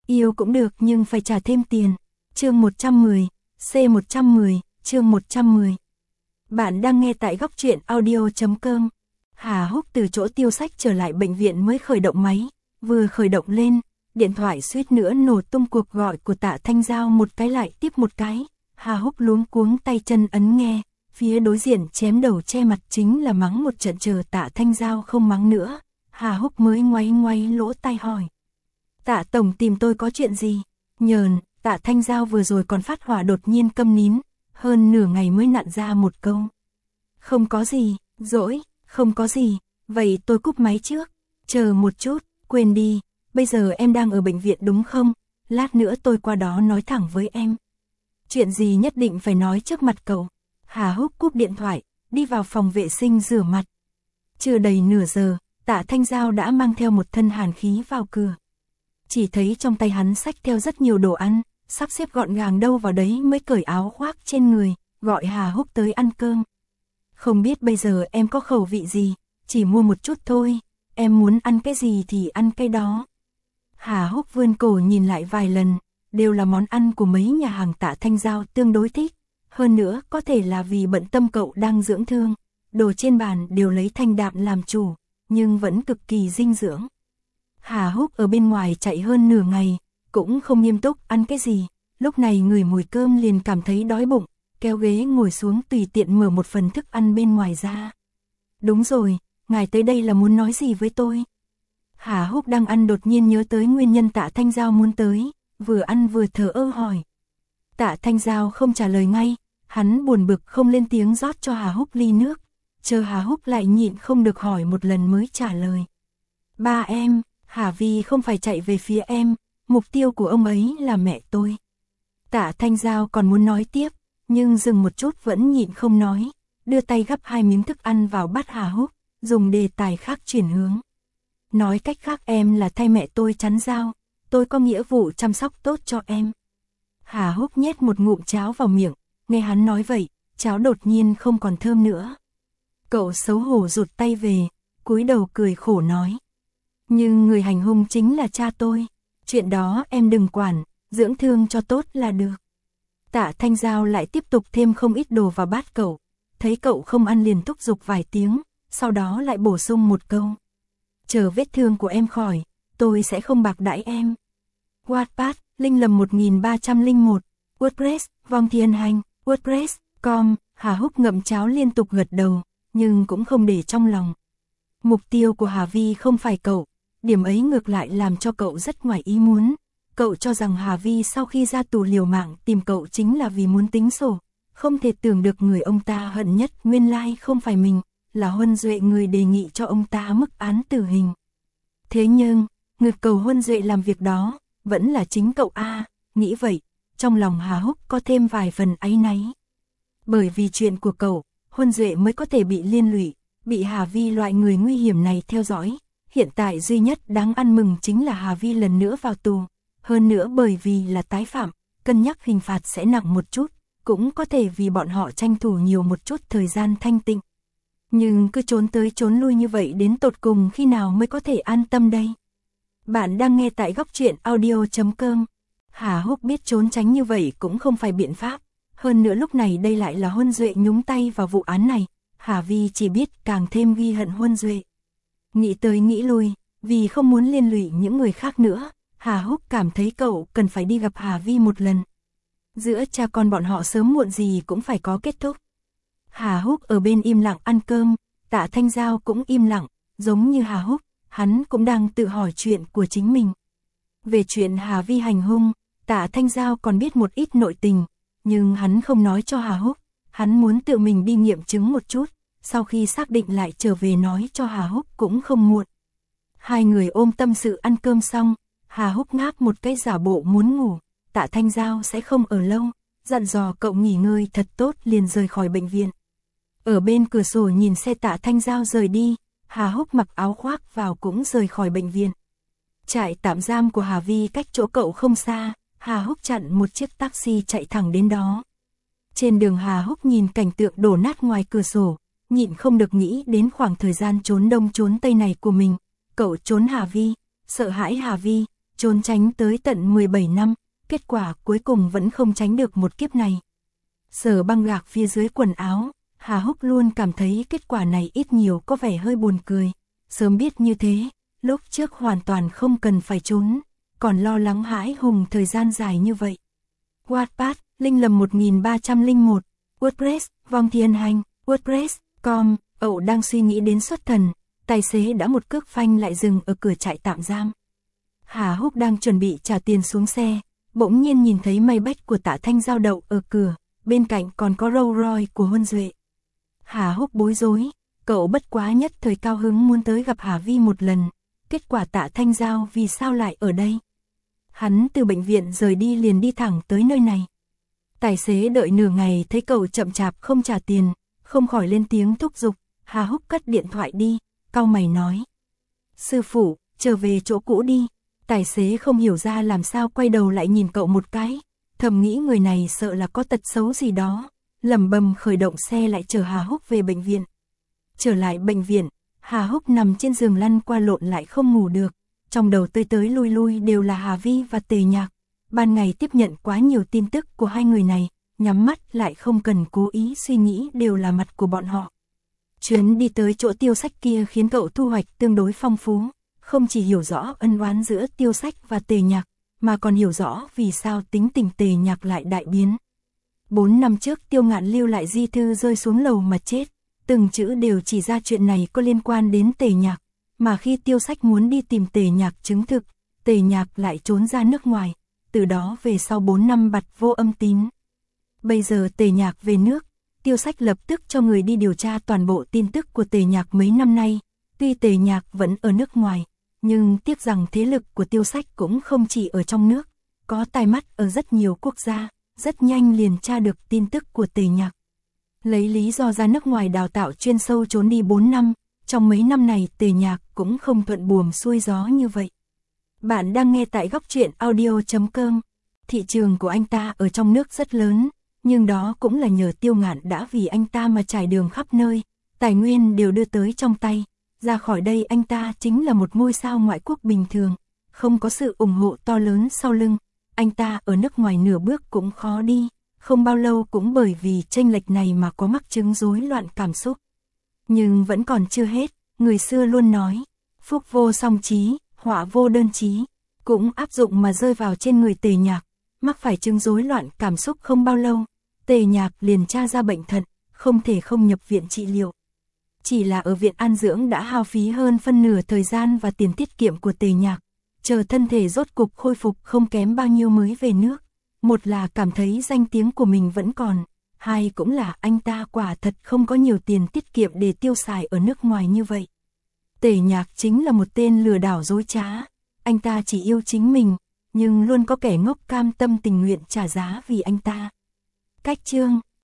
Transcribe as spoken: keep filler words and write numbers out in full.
Yêu cũng được nhưng phải trả thêm tiền. Chương một trăm mười, C một trăm mười, chương một trăm mười. Bạn đang nghe tại góc truyện audio chấm com. Hà Húc từ chỗ tiêu sách trở lại bệnh viện mới khởi động máy, vừa khởi động lên, điện thoại suýt nữa nổ tung, cuộc gọi của Tạ Thanh Giao một cái lại tiếp một cái. Hà Húc luống cuống tay chân ấn nghe, phía đối diện chém đầu che mặt chính là mắng một trận, chờ Tạ Thanh Giao không mắng nữa, Hà Húc mới ngoáy ngoáy lỗ tai hỏi. Tạ tổng tìm tôi có chuyện gì? Nhờn, Tạ Thanh Giao vừa rồi còn phát hỏa đột nhiên câm nín, hơn nửa ngày mới nặn ra một câu. Không có gì, dỗi, không có gì, vậy tôi cúp máy trước, chờ một chút, quên đi, bây giờ em đang ở bệnh viện đúng không? Lát nữa tôi qua đó nói thẳng với em. Chuyện gì nhất định phải nói trước mặt cậu. Hà Húc cúp điện thoại, đi vào phòng vệ sinh rửa mặt. Chưa đầy nửa giờ, Tạ Thanh Giao đã mang theo một thân hàn khí vào cửa. Chỉ thấy trong tay hắn xách theo rất nhiều đồ ăn, sắp xếp gọn gàng đâu vào đấy mới cởi áo khoác trên người, gọi Hà Húc tới ăn cơm. Không biết bây giờ em có khẩu vị gì, chỉ mua một chút thôi, em muốn ăn cái gì thì ăn cái đó. Hà Húc vươn cổ nhìn lại vài lần, đều là món ăn của mấy nhà hàng Tạ Thanh Giao tương đối thích. Hơn nữa có thể là vì bận tâm cậu đang dưỡng thương, đồ trên bàn đều lấy thanh đạm làm chủ, nhưng vẫn cực kỳ dinh dưỡng. Hà Húc ở bên ngoài chạy hơn nửa ngày, cũng không nghiêm túc ăn cái gì, lúc này ngửi mùi cơm liền cảm thấy đói bụng, kéo ghế ngồi xuống tùy tiện mở một phần thức ăn bên ngoài ra. Đúng rồi, ngài tới đây là muốn nói gì với tôi? Hà Húc đang ăn đột nhiên nhớ tới nguyên nhân Tạ Thanh Giao muốn tới, vừa ăn vừa thở ơ hỏi. Tạ Thanh Giao không trả lời ngay, hắn buồn bực không lên tiếng rót cho Hà Húc ly nước, chờ Hà Húc lại nhịn không được hỏi một lần mới trả lời. Ba em, Hà Vi không phải chạy về phía em, mục tiêu của ông ấy là mẹ tôi. Tạ Thanh Giao còn muốn nói tiếp, nhưng dừng một chút vẫn nhịn không nói, đưa tay gắp hai miếng thức ăn vào bát Hà Húc, dùng đề tài khác chuyển hướng. Nói cách khác em là thay mẹ tôi chắn Giao, tôi có nghĩa vụ chăm sóc tốt cho em. Hà Húc nhét một ngụm cháo vào miệng, nghe hắn nói vậy, cháo đột nhiên không còn thơm nữa. Cậu xấu hổ rụt tay về, cúi đầu cười khổ nói. Nhưng người hành hung chính là cha tôi, chuyện đó em đừng quản, dưỡng thương cho tốt là được. Tạ Thanh Giao lại tiếp tục thêm không ít đồ vào bát cậu, thấy cậu không ăn liền thúc giục vài tiếng, sau đó lại bổ sung một câu. Chờ vết thương của em khỏi, tôi sẽ không bạc đãi em. Wattpad, Linh Lầm một nghìn ba trăm lẻ một, WordPress, Vong Thiên Hành, WordPress, com, Hà Húc ngậm cháo liên tục gật đầu, nhưng cũng không để trong lòng. Mục tiêu của Hà Vi không phải cậu, điểm ấy ngược lại làm cho cậu rất ngoài ý muốn. Cậu cho rằng Hà Vi sau khi ra tù liều mạng tìm cậu chính là vì muốn tính sổ, không thể tưởng được người ông ta hận nhất nguyên lai không phải mình, là Huân Duệ người đề nghị cho ông ta mức án tử hình. Thế nhưng, ngược cầu Huân Duệ làm việc đó, vẫn là chính cậu a. Nghĩ vậy, trong lòng Hà Húc có thêm vài phần áy náy. Bởi vì chuyện của cậu, Huân Duệ mới có thể bị liên lụy, bị Hà Vi loại người nguy hiểm này theo dõi. Hiện tại duy nhất đáng ăn mừng chính là Hà Vi lần nữa vào tù, hơn nữa bởi vì là tái phạm, cân nhắc hình phạt sẽ nặng một chút, cũng có thể vì bọn họ tranh thủ nhiều một chút thời gian thanh tịnh. Nhưng cứ trốn tới trốn lui như vậy đến tột cùng khi nào mới có thể an tâm đây? Bạn đang nghe tại góc truyện audio chấm com. Hà Húc biết trốn tránh như vậy cũng không phải biện pháp, hơn nữa lúc này đây lại là Huân Duệ nhúng tay vào vụ án này, Hà Vi chỉ biết càng thêm ghi hận Huân Duệ. Nghĩ tới nghĩ lui, vì không muốn liên lụy những người khác nữa, Hà Húc cảm thấy cậu cần phải đi gặp Hà Vi một lần. Giữa cha con bọn họ sớm muộn gì cũng phải có kết thúc. Hà Húc ở bên im lặng ăn cơm, Tạ Thanh Giao cũng im lặng, giống như Hà Húc, hắn cũng đang tự hỏi chuyện của chính mình. Về chuyện Hà Vi hành hung, Tạ Thanh Giao còn biết một ít nội tình, nhưng hắn không nói cho Hà Húc, hắn muốn tự mình đi nghiệm chứng một chút, sau khi xác định lại trở về nói cho Hà Húc cũng không muộn. Hai người ôm tâm sự ăn cơm xong, Hà Húc ngáp một cái giả bộ muốn ngủ, Tạ Thanh Giao sẽ không ở lâu, dặn dò cậu nghỉ ngơi thật tốt liền rời khỏi bệnh viện. Ở bên cửa sổ nhìn xe Tạ Thanh Giao rời đi, Hà Húc mặc áo khoác vào cũng rời khỏi bệnh viện. Trại tạm giam của Hà Vi cách chỗ cậu không xa, Hà Húc chặn một chiếc taxi chạy thẳng đến đó. Trên đường Hà Húc nhìn cảnh tượng đổ nát ngoài cửa sổ, nhịn không được nghĩ đến khoảng thời gian trốn đông trốn tây này của mình. Cậu trốn Hà Vi, sợ hãi Hà Vi, trốn tránh tới tận mười bảy năm, kết quả cuối cùng vẫn không tránh được một kiếp này. Sờ băng gạc phía dưới quần áo, Hà Húc luôn cảm thấy kết quả này ít nhiều có vẻ hơi buồn cười. Sớm biết như thế, lúc trước hoàn toàn không cần phải trốn, còn lo lắng hãi hùng thời gian dài như vậy. Wattpad, Linh Lầm một nghìn ba trăm lẻ một, WordPress, Vong Thiên Hành, WordPress chấm com, Ậu đang suy nghĩ đến xuất thần, tài xế đã một cước phanh lại dừng ở cửa trại tạm giam. Hà Húc đang chuẩn bị trả tiền xuống xe, bỗng nhiên nhìn thấy Maybach của Tạ Thanh Giao đậu ở cửa, bên cạnh còn có Rolls Royce của Huân Duệ. Hà Húc bối rối, cậu bất quá nhất thời cao hứng muốn tới gặp Hà Vi một lần, kết quả Tạ Thanh Giao vì sao lại ở đây? Hắn từ bệnh viện rời đi liền đi thẳng tới nơi này. Tài xế đợi nửa ngày thấy cậu chậm chạp không trả tiền, không khỏi lên tiếng thúc giục. Hà Húc cất điện thoại đi, cau mày nói: "Sư phụ, trở về chỗ cũ đi." Tài xế không hiểu ra làm sao quay đầu lại nhìn cậu một cái, thầm nghĩ người này sợ là có tật xấu gì đó, lẩm bẩm khởi động xe lại chở Hà Húc về bệnh viện. Trở lại bệnh viện, Hà Húc nằm trên giường lăn qua lộn lại không ngủ được, trong đầu tới tới lui lui đều là Hà Vi và Tề Nhạc. Ban ngày tiếp nhận quá nhiều tin tức của hai người này, nhắm mắt lại không cần cố ý suy nghĩ đều là mặt của bọn họ. Chuyến đi tới chỗ Tiêu Sách kia khiến cậu thu hoạch tương đối phong phú, không chỉ hiểu rõ ân oán giữa Tiêu Sách và Tề Nhạc, mà còn hiểu rõ vì sao tính tình Tề Nhạc lại đại biến. Bốn năm trước Tiêu Ngạn lưu lại di thư rơi xuống lầu mà chết, từng chữ đều chỉ ra chuyện này có liên quan đến Tề Nhạc, mà khi Tiêu Sách muốn đi tìm Tề Nhạc chứng thực, Tề Nhạc lại trốn ra nước ngoài, từ đó về sau bốn năm bặt vô âm tín. Bây giờ Tề Nhạc về nước, Tiêu Sách lập tức cho người đi điều tra toàn bộ tin tức của Tề Nhạc mấy năm nay. Tuy Tề Nhạc vẫn ở nước ngoài, nhưng tiếc rằng thế lực của Tiêu Sách cũng không chỉ ở trong nước, có tai mắt ở rất nhiều quốc gia, rất nhanh liền tra được tin tức của Tề Nhạc. Lấy lý do ra nước ngoài đào tạo chuyên sâu trốn đi bốn năm, trong mấy năm này Tề Nhạc cũng không thuận buồm xuôi gió như vậy. Bạn đang nghe tại góc truyện audio chấm com. Thị trường của anh ta ở trong nước rất lớn, nhưng đó cũng là nhờ Tiêu Ngạn đã vì anh ta mà trải đường khắp nơi, tài nguyên đều đưa tới trong tay. Ra khỏi đây anh ta chính là một ngôi sao ngoại quốc bình thường, không có sự ủng hộ to lớn sau lưng, anh ta ở nước ngoài nửa bước cũng khó đi, không bao lâu cũng bởi vì chênh lệch này mà có mắc chứng rối loạn cảm xúc. Nhưng vẫn còn chưa hết, người xưa luôn nói, phúc vô song chí, họa vô đơn chí, cũng áp dụng mà rơi vào trên người Tề Nhạc, mắc phải chứng rối loạn cảm xúc không bao lâu, Tề Nhạc liền tra ra bệnh thận, không thể không nhập viện trị liệu. Chỉ là ở viện an dưỡng đã hao phí hơn phân nửa thời gian và tiền tiết kiệm của Tề Nhạc, chờ thân thể rốt cục khôi phục không kém bao nhiêu mới về nước. Một là cảm thấy danh tiếng của mình vẫn còn, hai cũng là anh ta quả thật không có nhiều tiền tiết kiệm để tiêu xài ở nước ngoài như vậy. Tề Nhạc chính là một tên lừa đảo dối trá, anh ta chỉ yêu chính mình, nhưng luôn có kẻ ngốc cam tâm tình nguyện trả giá vì anh ta. Cách chương